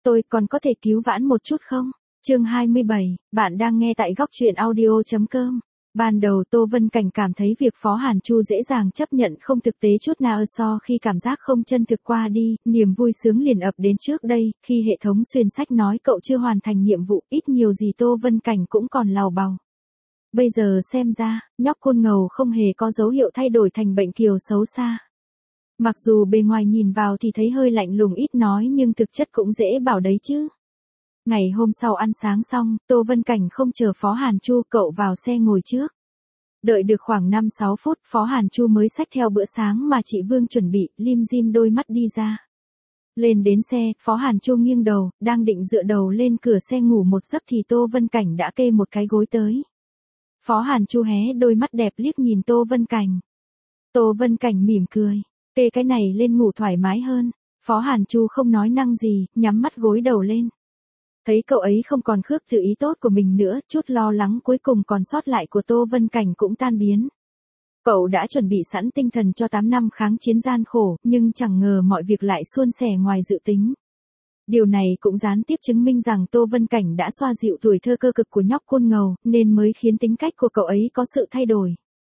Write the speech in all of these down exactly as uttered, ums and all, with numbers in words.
Tôi còn có thể cứu vãn một chút không? Chương hai mươi bảy, bạn đang nghe tại góc truyện audio chấm com. Ban đầu Tô Vân Cảnh cảm thấy việc Phó Hàn Chu dễ dàng chấp nhận không thực tế chút nào so khi cảm giác không chân thực qua đi, niềm vui sướng liền ập đến trước đây, khi hệ thống xuyên sách nói cậu chưa hoàn thành nhiệm vụ, ít nhiều gì Tô Vân Cảnh cũng còn lào bào. Bây giờ xem ra, nhóc côn ngầu không hề có dấu hiệu thay đổi thành bệnh kiều xấu xa. Mặc dù bề ngoài nhìn vào thì thấy hơi lạnh lùng ít nói nhưng thực chất cũng dễ bảo đấy chứ. Ngày hôm sau ăn sáng xong, Tô Vân Cảnh không chờ Phó Hàn Chu, cậu vào xe ngồi trước. Đợi được khoảng năm sáu phút, Phó Hàn Chu mới xách theo bữa sáng mà chị Vương chuẩn bị, lim dim đôi mắt đi ra. Lên đến xe, Phó Hàn Chu nghiêng đầu, đang định dựa đầu lên cửa xe ngủ một giấc thì Tô Vân Cảnh đã kê một cái gối tới. Phó Hàn Chu hé đôi mắt đẹp liếc nhìn Tô Vân Cảnh. Tô Vân Cảnh mỉm cười, kê cái này lên ngủ thoải mái hơn. Phó Hàn Chu không nói năng gì, nhắm mắt gối đầu lên. Thấy cậu ấy không còn khước từ ý tốt của mình nữa, chút lo lắng cuối cùng còn sót lại của Tô Vân Cảnh cũng tan biến. Cậu đã chuẩn bị sẵn tinh thần cho tám năm kháng chiến gian khổ, nhưng chẳng ngờ mọi việc lại suôn sẻ ngoài dự tính. Điều này cũng gián tiếp chứng minh rằng Tô Vân Cảnh đã xoa dịu tuổi thơ cơ cực của nhóc côn ngầu, nên mới khiến tính cách của cậu ấy có sự thay đổi.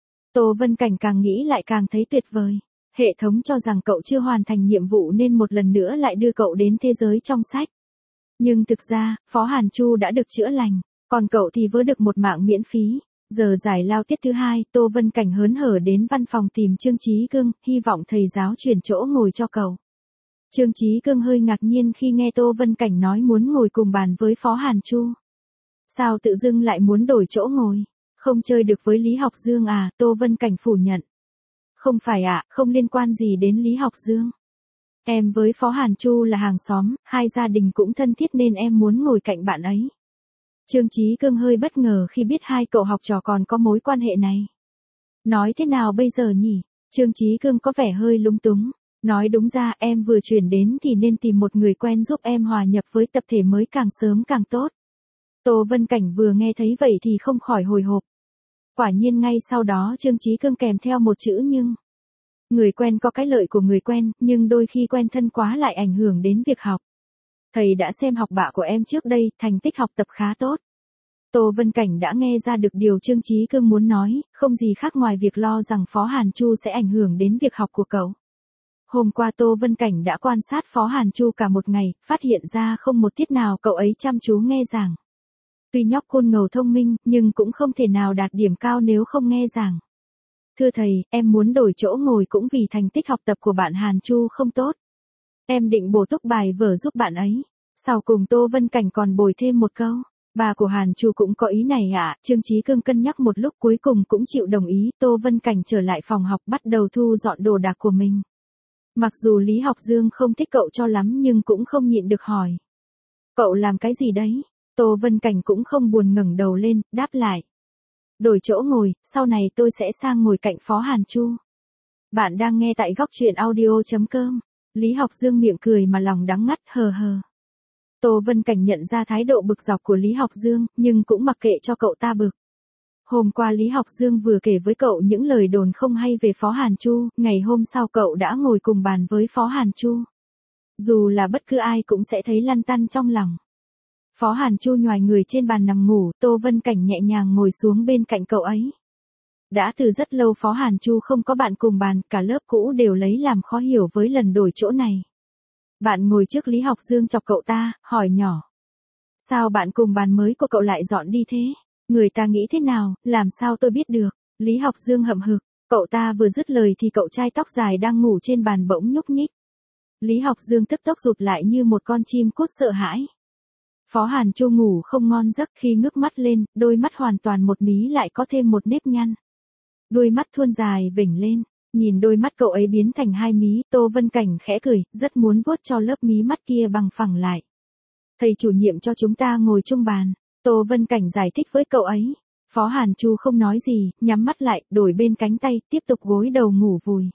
Tô Vân Cảnh càng nghĩ lại càng thấy tuyệt vời. Hệ thống cho rằng cậu chưa hoàn thành nhiệm vụ nên một lần nữa lại đưa cậu đến thế giới trong sách. Nhưng thực ra, Phó Hàn Chu đã được chữa lành, còn cậu thì vớ được một mạng miễn phí. Giờ giải lao tiết thứ hai, Tô Vân Cảnh hớn hở đến văn phòng tìm Trương Chí Cương, hy vọng thầy giáo chuyển chỗ ngồi cho cậu. Trương Chí Cương hơi ngạc nhiên khi nghe Tô Vân Cảnh nói muốn ngồi cùng bàn với Phó Hàn Chu. Sao tự dưng lại muốn đổi chỗ ngồi? Không chơi được với Lý Học Dương à? Tô Vân Cảnh phủ nhận. Không phải ạ, à, không liên quan gì đến Lý Học Dương. Em với Phó Hàn Chu là hàng xóm, hai gia đình cũng thân thiết nên em muốn ngồi cạnh bạn ấy. Trương Chí Cương hơi bất ngờ khi biết hai cậu học trò còn có mối quan hệ này. Nói thế nào bây giờ nhỉ? Trương Chí Cương có vẻ hơi lúng túng. Nói đúng ra em vừa chuyển đến thì nên tìm một người quen giúp em hòa nhập với tập thể mới càng sớm càng tốt. Tô Vân Cảnh vừa nghe thấy vậy thì không khỏi hồi hộp. Quả nhiên ngay sau đó Trương Chí Cương kèm theo một chữ nhưng. Người quen có cái lợi của người quen, nhưng đôi khi quen thân quá lại ảnh hưởng đến việc học. Thầy đã xem học bạ của em trước đây, thành tích học tập khá tốt. Tô Vân Cảnh đã nghe ra được điều Trương Chí Cương muốn nói, không gì khác ngoài việc lo rằng Phó Hàn Chu sẽ ảnh hưởng đến việc học của cậu. Hôm qua Tô Vân Cảnh đã quan sát Phó Hàn Chu cả một ngày, phát hiện ra không một tiết nào cậu ấy chăm chú nghe giảng. Tuy nhóc côn ngầu thông minh, nhưng cũng không thể nào đạt điểm cao nếu không nghe giảng. Thưa thầy, em muốn đổi chỗ ngồi cũng vì thành tích học tập của bạn Hàn Chu không tốt. Em định bổ túc bài vở giúp bạn ấy. Sau cùng Tô Vân Cảnh còn bồi thêm một câu. Bà của Hàn Chu cũng có ý này ạ. À? Trương Chí Cương cân nhắc một lúc cuối cùng cũng chịu đồng ý. Tô Vân Cảnh trở lại phòng học bắt đầu thu dọn đồ đạc của mình. Mặc dù Lý Học Dương không thích cậu cho lắm nhưng cũng không nhịn được hỏi. Cậu làm cái gì đấy? Tô Vân Cảnh cũng không buồn ngẩng đầu lên, đáp lại. Đổi chỗ ngồi, sau này tôi sẽ sang ngồi cạnh Phó Hàn Chu. Bạn đang nghe tại góc truyện audio chấm com. Lý Học Dương miệng cười mà lòng đắng ngắt hờ hờ. Tô Vân Cảnh nhận ra thái độ bực dọc của Lý Học Dương, nhưng cũng mặc kệ cho cậu ta bực. Hôm qua Lý Học Dương vừa kể với cậu những lời đồn không hay về Phó Hàn Chu, ngày hôm sau cậu đã ngồi cùng bàn với Phó Hàn Chu. Dù là bất cứ ai cũng sẽ thấy lăn tăn trong lòng. Phó Hàn Chu nhoài người trên bàn nằm ngủ, Tô Vân Cảnh nhẹ nhàng ngồi xuống bên cạnh cậu ấy. Đã từ rất lâu Phó Hàn Chu không có bạn cùng bàn, cả lớp cũ đều lấy làm khó hiểu với lần đổi chỗ này. Bạn ngồi trước Lý Học Dương chọc cậu ta, hỏi nhỏ. Sao bạn cùng bàn mới của cậu lại dọn đi thế? Người ta nghĩ thế nào, làm sao tôi biết được? Lý Học Dương hậm hực, cậu ta vừa dứt lời thì cậu trai tóc dài đang ngủ trên bàn bỗng nhúc nhích. Lý Học Dương tức tốc rụt lại như một con chim cút sợ hãi. Phó Hàn Chu ngủ không ngon giấc khi ngước mắt lên, đôi mắt hoàn toàn một mí lại có thêm một nếp nhăn. Đôi mắt thuôn dài vểnh lên, nhìn đôi mắt cậu ấy biến thành hai mí, Tô Vân Cảnh khẽ cười, rất muốn vuốt cho lớp mí mắt kia bằng phẳng lại. Thầy chủ nhiệm cho chúng ta ngồi chung bàn, Tô Vân Cảnh giải thích với cậu ấy. Phó Hàn Chu không nói gì, nhắm mắt lại, đổi bên cánh tay, tiếp tục gối đầu ngủ vùi.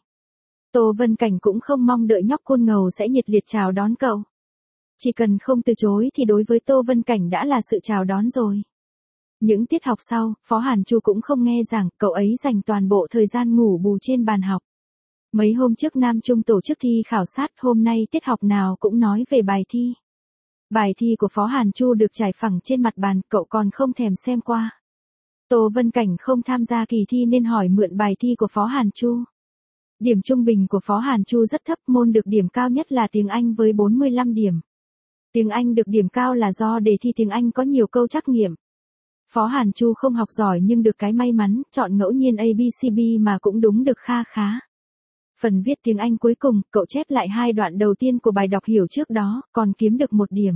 Tô Vân Cảnh cũng không mong đợi nhóc côn ngầu sẽ nhiệt liệt chào đón cậu. Chỉ cần không từ chối thì đối với Tô Vân Cảnh đã là sự chào đón rồi. Những tiết học sau, Phó Hàn Chu cũng không nghe giảng, cậu ấy dành toàn bộ thời gian ngủ bù trên bàn học. Mấy hôm trước Nam Trung tổ chức thi khảo sát, hôm nay tiết học nào cũng nói về bài thi. Bài thi của Phó Hàn Chu được trải phẳng trên mặt bàn, cậu còn không thèm xem qua. Tô Vân Cảnh không tham gia kỳ thi nên hỏi mượn bài thi của Phó Hàn Chu. Điểm trung bình của Phó Hàn Chu rất thấp, môn được điểm cao nhất là tiếng Anh với bốn mươi lăm điểm. Tiếng Anh được điểm cao là do đề thi tiếng Anh có nhiều câu trắc nghiệm. Phó Hàn Chu không học giỏi nhưng được cái may mắn, chọn ngẫu nhiên A B C B mà cũng đúng được kha khá. Phần viết tiếng Anh cuối cùng, cậu chép lại hai đoạn đầu tiên của bài đọc hiểu trước đó, còn kiếm được một điểm.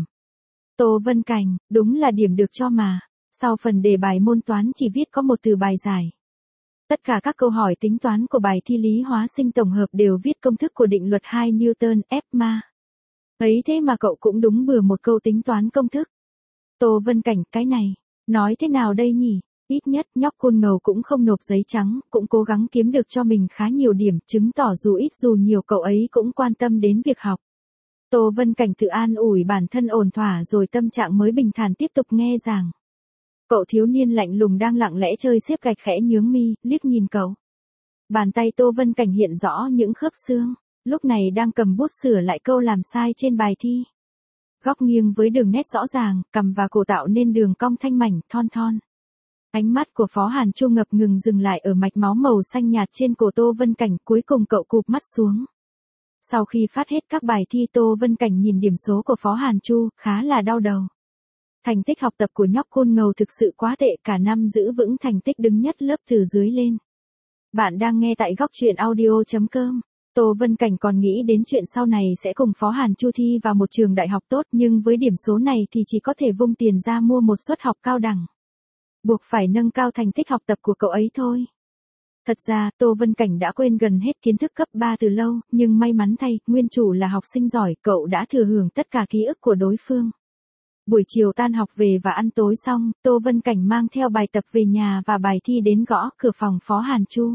Tô Vân Cảnh, đúng là điểm được cho mà. Sau phần đề bài môn toán chỉ viết có một từ bài giải. Tất cả các câu hỏi tính toán của bài thi lý hóa sinh tổng hợp đều viết công thức của định luật hai Newton, F ma. Ấy thế mà cậu cũng đúng bừa một câu tính toán công thức. Tô Vân Cảnh, cái này, nói thế nào đây nhỉ? Ít nhất nhóc khôn ngầu cũng không nộp giấy trắng, cũng cố gắng kiếm được cho mình khá nhiều điểm, chứng tỏ dù ít dù nhiều cậu ấy cũng quan tâm đến việc học. Tô Vân Cảnh tự an ủi bản thân ổn thỏa rồi tâm trạng mới bình thản tiếp tục nghe giảng. Cậu thiếu niên lạnh lùng đang lặng lẽ chơi xếp gạch khẽ nhướng mi, liếc nhìn cậu. Bàn tay Tô Vân Cảnh hiện rõ những khớp xương, lúc này đang cầm bút sửa lại câu làm sai trên bài thi. Góc nghiêng với đường nét rõ ràng, cằm và cổ tạo nên đường cong thanh mảnh, thon thon. Ánh mắt của Phó Hàn Chu ngập ngừng dừng lại ở mạch máu màu xanh nhạt trên cổ Tô Vân Cảnh, cuối cùng cậu cụp mắt xuống. Sau khi phát hết các bài thi, Tô Vân Cảnh nhìn điểm số của Phó Hàn Chu, khá là đau đầu. Thành tích học tập của nhóc khôn ngầu thực sự quá tệ, cả năm giữ vững thành tích đứng nhất lớp từ dưới lên. Bạn đang nghe tại góc truyện audio chấm com. Tô Vân Cảnh còn nghĩ đến chuyện sau này sẽ cùng Phó Hàn Chu thi vào một trường đại học tốt, nhưng với điểm số này thì chỉ có thể vung tiền ra mua một suất học cao đẳng. Buộc phải nâng cao thành tích học tập của cậu ấy thôi. Thật ra, Tô Vân Cảnh đã quên gần hết kiến thức cấp ba từ lâu, nhưng may mắn thay, nguyên chủ là học sinh giỏi, cậu đã thừa hưởng tất cả ký ức của đối phương. Buổi chiều tan học về và ăn tối xong, Tô Vân Cảnh mang theo bài tập về nhà và bài thi đến gõ cửa phòng Phó Hàn Chu.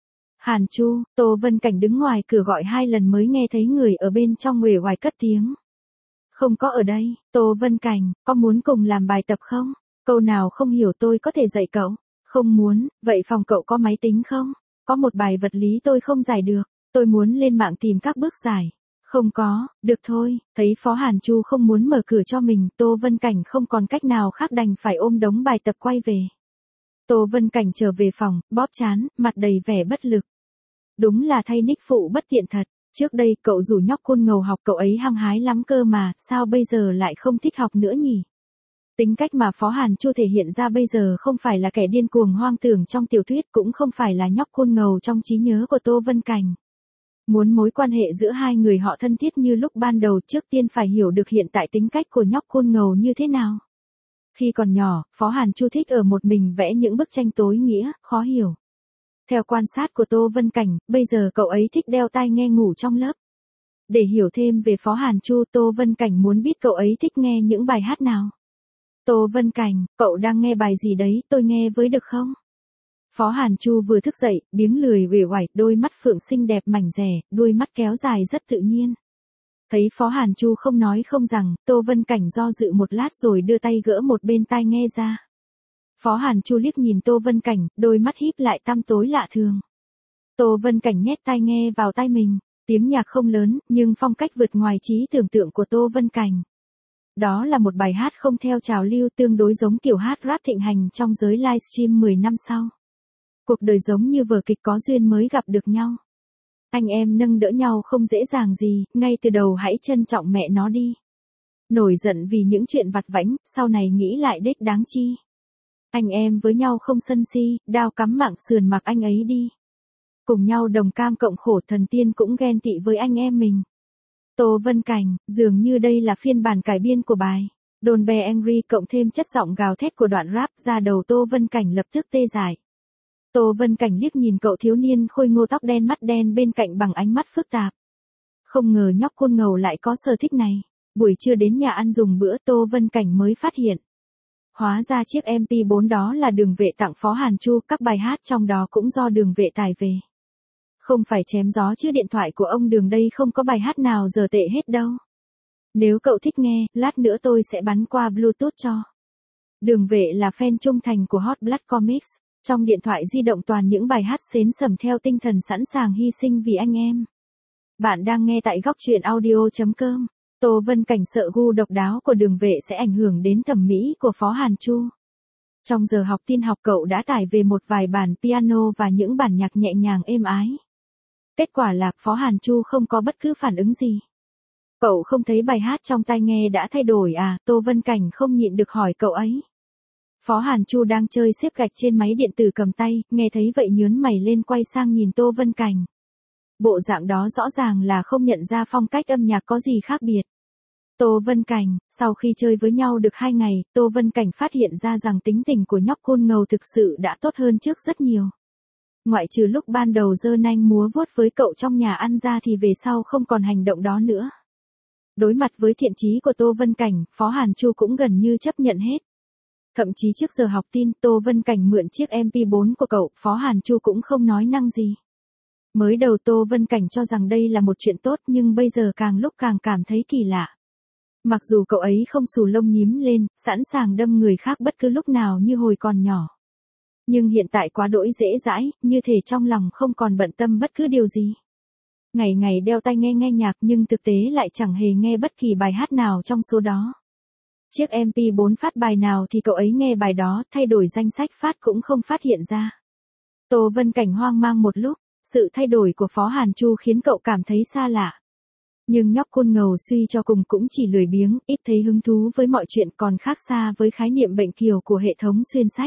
Hàn Chu, Tô Vân Cảnh đứng ngoài cửa gọi hai lần mới nghe thấy người ở bên trong uể oải cất tiếng. Không có ở đây. Tô Vân Cảnh, có muốn cùng làm bài tập không? Câu nào không hiểu tôi có thể dạy cậu. Không muốn, vậy phòng cậu có máy tính không? Có một bài vật lý tôi không giải được, tôi muốn lên mạng tìm các bước giải. Không có, được thôi. Thấy Phó Hàn Chu không muốn mở cửa cho mình, Tô Vân Cảnh không còn cách nào khác đành phải ôm đống bài tập quay về. Tô Vân Cảnh trở về phòng, bóp trán, mặt đầy vẻ bất lực. Đúng là thay Nick phụ bất tiện thật, trước đây cậu rủ nhóc khôn ngầu học cậu ấy hăng hái lắm cơ mà, sao bây giờ lại không thích học nữa nhỉ? Tính cách mà Phó Hàn Chu thể hiện ra bây giờ không phải là kẻ điên cuồng hoang tưởng trong tiểu thuyết, cũng không phải là nhóc khôn ngầu trong trí nhớ của Tô Vân Cảnh. Muốn mối quan hệ giữa hai người họ thân thiết như lúc ban đầu, trước tiên phải hiểu được hiện tại tính cách của nhóc khôn ngầu như thế nào. Khi còn nhỏ, Phó Hàn Chu thích ở một mình vẽ những bức tranh tối nghĩa, khó hiểu. Theo quan sát của Tô Vân Cảnh, bây giờ cậu ấy thích đeo tai nghe ngủ trong lớp. Để hiểu thêm về Phó Hàn Chu, Tô Vân Cảnh muốn biết cậu ấy thích nghe những bài hát nào. Tô Vân Cảnh, cậu đang nghe bài gì đấy, tôi nghe với được không? Phó Hàn Chu vừa thức dậy, biếng lười uể oải, đôi mắt phượng xinh đẹp mảnh rẻ, đuôi mắt kéo dài rất tự nhiên. Thấy Phó Hàn Chu không nói không rằng, Tô Vân Cảnh do dự một lát rồi đưa tay gỡ một bên tai nghe ra. Phó Hàn Chu liếc nhìn Tô Vân Cảnh, đôi mắt híp lại tăm tối lạ thường. Tô Vân Cảnh nhét tai nghe vào tai mình, tiếng nhạc không lớn, nhưng phong cách vượt ngoài trí tưởng tượng của Tô Vân Cảnh. Đó là một bài hát không theo trào lưu, tương đối giống kiểu hát rap thịnh hành trong giới livestream mười năm sau. Cuộc đời giống như vở kịch có duyên mới gặp được nhau. Anh em nâng đỡ nhau không dễ dàng gì, ngay từ đầu hãy trân trọng mẹ nó đi. Nổi giận vì những chuyện vặt vãnh, sau này nghĩ lại đếch đáng chi. Anh em với nhau không sân si, đao cắm mạng sườn mặc anh ấy đi. Cùng nhau đồng cam cộng khổ, thần tiên cũng ghen tị với anh em mình. Tô Vân Cảnh, dường như đây là phiên bản cải biên của bài Don't Be Angry cộng thêm chất giọng gào thét của đoạn rap, ra đầu Tô Vân Cảnh lập tức tê dại. Tô Vân Cảnh liếc nhìn cậu thiếu niên khôi ngô tóc đen mắt đen bên cạnh bằng ánh mắt phức tạp. Không ngờ nhóc khôn ngầu lại có sở thích này. Buổi trưa đến nhà ăn dùng bữa, Tô Vân Cảnh mới phát hiện. Hóa ra chiếc em pê bốn đó là Đường Vệ tặng Phó Hàn Chu, các bài hát trong đó cũng do Đường Vệ tải về. Không phải chém gió chứ điện thoại của ông Đường đây không có bài hát nào giờ tệ hết đâu. Nếu cậu thích nghe, lát nữa tôi sẽ bắn qua Bluetooth cho. Đường Vệ là fan trung thành của Hot Blood Comics. Trong điện thoại di động toàn những bài hát xến sẩm theo tinh thần sẵn sàng hy sinh vì anh em. Bạn đang nghe tại góc truyện audio chấm com. Tô Vân Cảnh sợ gu độc đáo của Đường Vệ sẽ ảnh hưởng đến thẩm mỹ của Phó Hàn Chu. Trong giờ học tin học cậu đã tải về một vài bản piano và những bản nhạc nhẹ nhàng êm ái. Kết quả là Phó Hàn Chu không có bất cứ phản ứng gì. Cậu không thấy bài hát trong tai nghe đã thay đổi à? Tô Vân Cảnh không nhịn được hỏi cậu ấy. Phó Hàn Chu đang chơi xếp gạch trên máy điện tử cầm tay, nghe thấy vậy nhướng mày lên quay sang nhìn Tô Vân Cảnh. Bộ dạng đó rõ ràng là không nhận ra phong cách âm nhạc có gì khác biệt. Tô Vân Cảnh, sau khi chơi với nhau được hai ngày, Tô Vân Cảnh phát hiện ra rằng tính tình của nhóc côn ngầu thực sự đã tốt hơn trước rất nhiều. Ngoại trừ lúc ban đầu giơ nanh múa vuốt với cậu trong nhà ăn ra thì về sau không còn hành động đó nữa. Đối mặt với thiện chí của Tô Vân Cảnh, Phó Hàn Chu cũng gần như chấp nhận hết. Thậm chí trước giờ học tin, Tô Vân Cảnh mượn chiếc em pê bốn của cậu, Phó Hàn Chu cũng không nói năng gì. Mới đầu Tô Vân Cảnh cho rằng đây là một chuyện tốt nhưng bây giờ càng lúc càng cảm thấy kỳ lạ. Mặc dù cậu ấy không xù lông nhím lên, sẵn sàng đâm người khác bất cứ lúc nào như hồi còn nhỏ. Nhưng hiện tại quá đỗi dễ dãi, như thể trong lòng không còn bận tâm bất cứ điều gì. Ngày ngày đeo tai nghe nghe nhạc nhưng thực tế lại chẳng hề nghe bất kỳ bài hát nào trong số đó. Chiếc em pê bốn phát bài nào thì cậu ấy nghe bài đó, thay đổi danh sách phát cũng không phát hiện ra. Tô Vân Cảnh hoang mang một lúc, sự thay đổi của Phó Hàn Chu khiến cậu cảm thấy xa lạ. Nhưng nhóc côn ngầu suy cho cùng cũng chỉ lười biếng, ít thấy hứng thú với mọi chuyện, còn khác xa với khái niệm bệnh kiều của hệ thống xuyên sách.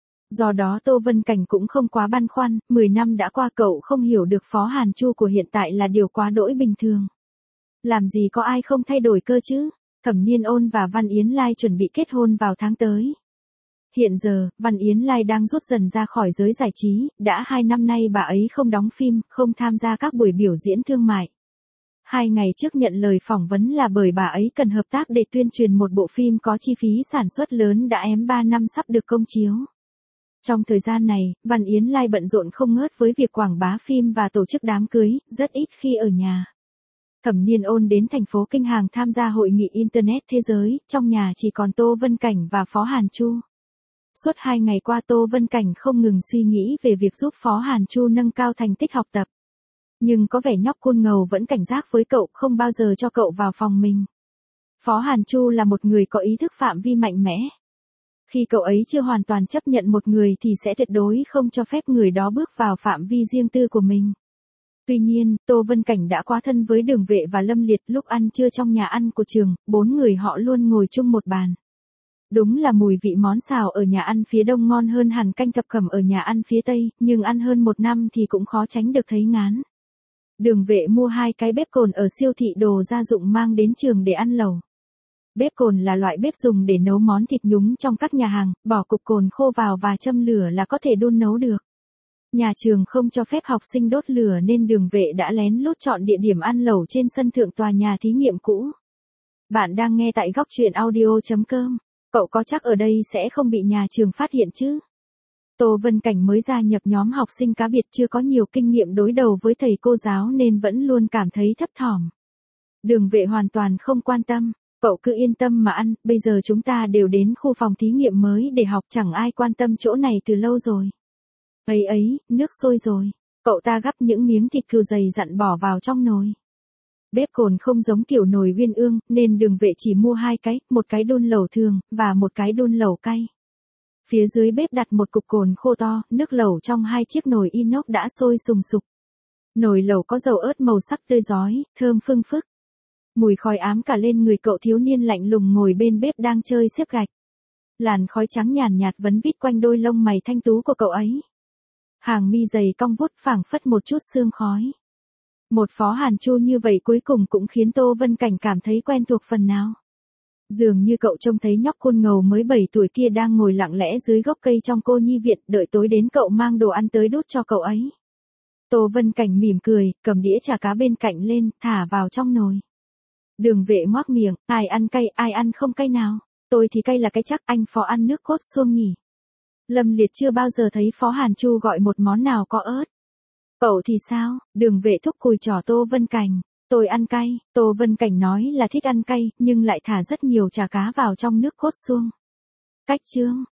Do đó Tô Vân Cảnh cũng không quá băn khoăn, mười năm đã qua cậu không hiểu được Phó Hàn Chu của hiện tại là điều quá đỗi bình thường. Làm gì có ai không thay đổi cơ chứ? Thẩm Niên Ôn và Văn Yến Lai chuẩn bị kết hôn vào tháng tới. Hiện giờ, Văn Yến Lai đang rút dần ra khỏi giới giải trí, đã hai năm nay bà ấy không đóng phim, không tham gia các buổi biểu diễn thương mại. Hai ngày trước nhận lời phỏng vấn là bởi bà ấy cần hợp tác để tuyên truyền một bộ phim có chi phí sản xuất lớn đã ém ba năm sắp được công chiếu. Trong thời gian này, Văn Yến Lai bận rộn không ngớt với việc quảng bá phim và tổ chức đám cưới, rất ít khi ở nhà. Thẩm Niên Ôn đến thành phố Kinh Hàng tham gia hội nghị Internet thế giới, trong nhà chỉ còn Tô Vân Cảnh và Phó Hàn Chu. Suốt hai ngày qua Tô Vân Cảnh không ngừng suy nghĩ về việc giúp Phó Hàn Chu nâng cao thành tích học tập. Nhưng có vẻ nhóc côn ngầu vẫn cảnh giác với cậu, không bao giờ cho cậu vào phòng mình. Phó Hàn Chu là một người có ý thức phạm vi mạnh mẽ. Khi cậu ấy chưa hoàn toàn chấp nhận một người thì sẽ tuyệt đối không cho phép người đó bước vào phạm vi riêng tư của mình. Tuy nhiên, Tô Vân Cảnh đã quá thân với Đường Vệ và Lâm Liệt, lúc ăn trưa trong nhà ăn của trường, bốn người họ luôn ngồi chung một bàn. Đúng là mùi vị món xào ở nhà ăn phía đông ngon hơn hẳn canh thập cẩm ở nhà ăn phía tây, nhưng ăn hơn một năm thì cũng khó tránh được thấy ngán. Đường Vệ mua hai cái bếp cồn ở siêu thị đồ gia dụng mang đến trường để ăn lẩu. Bếp cồn là loại bếp dùng để nấu món thịt nhúng trong các nhà hàng, bỏ cục cồn khô vào và châm lửa là có thể đun nấu được. Nhà trường không cho phép học sinh đốt lửa nên Đường Vệ đã lén lút chọn địa điểm ăn lẩu trên sân thượng tòa nhà thí nghiệm cũ. Bạn đang nghe tại góc truyện audio chấm com. Cậu có chắc ở đây sẽ không bị nhà trường phát hiện chứ? Tô Vân Cảnh mới gia nhập nhóm học sinh cá biệt, chưa có nhiều kinh nghiệm đối đầu với thầy cô giáo nên vẫn luôn cảm thấy thấp thỏm. Đường Vệ hoàn toàn không quan tâm. Cậu cứ yên tâm mà ăn, bây giờ chúng ta đều đến khu phòng thí nghiệm mới để học, chẳng ai quan tâm chỗ này từ lâu rồi. Ấy ấy, nước sôi rồi. Cậu ta gắp những miếng thịt cừu dày dặn bỏ vào trong nồi. Bếp cồn không giống kiểu nồi uyên ương, nên Đường Vệ chỉ mua hai cái, một cái đun lẩu thường, và một cái đun lẩu cay. Phía dưới bếp đặt một cục cồn khô to, nước lẩu trong hai chiếc nồi inox đã sôi sùng sục. Nồi lẩu có dầu ớt màu sắc tươi rói, thơm phưng phức. Mùi khói ám cả lên người cậu thiếu niên lạnh lùng ngồi bên bếp đang chơi xếp gạch. Làn khói trắng nhàn nhạt vấn vít quanh đôi lông mày thanh tú của cậu ấy. Hàng mi dày cong vút phảng phất một chút sương khói. Một Phó Hàn Chu như vậy cuối cùng cũng khiến Tô Vân Cảnh cảm thấy quen thuộc phần nào. Dường như cậu trông thấy nhóc côn ngầu mới bảy tuổi kia đang ngồi lặng lẽ dưới gốc cây trong cô nhi viện, đợi tối đến cậu mang đồ ăn tới đút cho cậu ấy. Tô Vân Cảnh mỉm cười, cầm đĩa chả cá bên cạnh lên, thả vào trong nồi. Đường Vệ ngoác miệng, ai ăn cay, ai ăn không cay nào? Tôi thì cay là cái chắc, anh Phó ăn nước cốt xuông nhỉ? Lâm Liệt chưa bao giờ thấy Phó Hàn Chu gọi một món nào có ớt. Cậu thì sao? Đường Vệ thúc cùi trỏ Tô Vân Cảnh. Tôi ăn cay. Tô Vân Cảnh nói là thích ăn cay, nhưng lại thả rất nhiều chả cá vào trong nước cốt xuông. Cách chương,